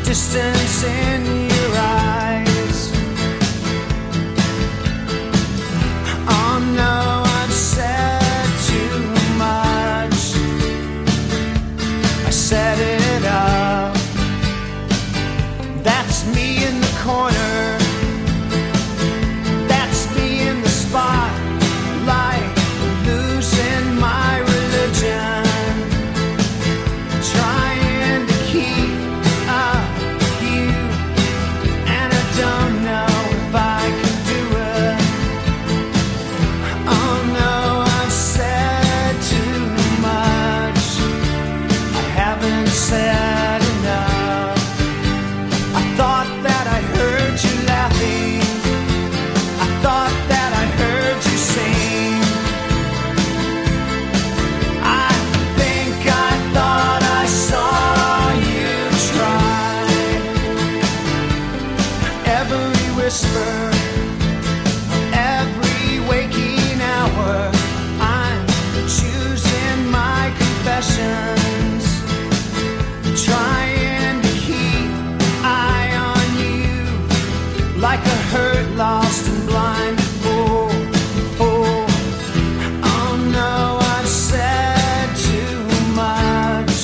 distance in your eyes. Oh no, I've said too much. I set it up. That's me in the corner. That's me in the spotlight, losing my religion, trying to keep up with you, and I don't know if I can do it. Oh no, I've said too much. I haven't said enough. I thought that I heard you laughing. I thought that I heard you sing. I think I thought I saw you try. Every whisper, every waking hour, I'm choosing my confessions, trying to keep eye on you, like a hurt, lost and blind fool. Oh no, I've said too much.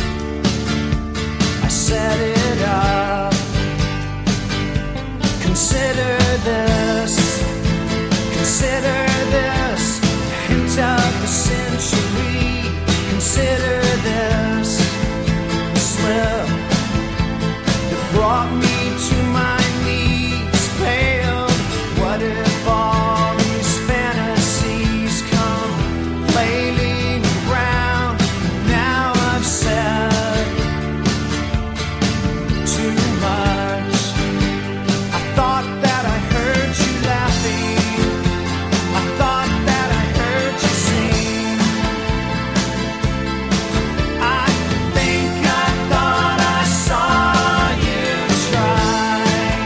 I set it up. Consider this hint of the century. Consider this slip that brought me to my knees, pale. What if all these fantasies come flailing around? Now I've said too much. I thought that I heard you laughing. I thought that I heard you sing. I think I thought I saw you try.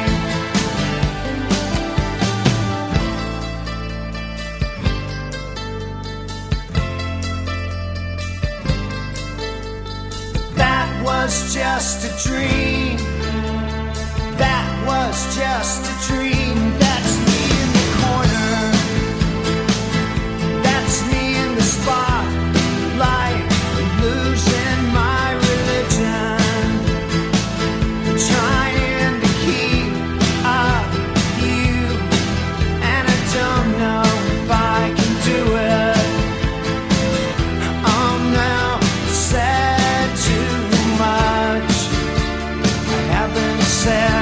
That was just a dream. That was just a dream. That's me in the corner. That's me in the spotlight, losing my religion, trying to keep up with you, and I don't know if I can do it. Oh no, said too much. I haven't said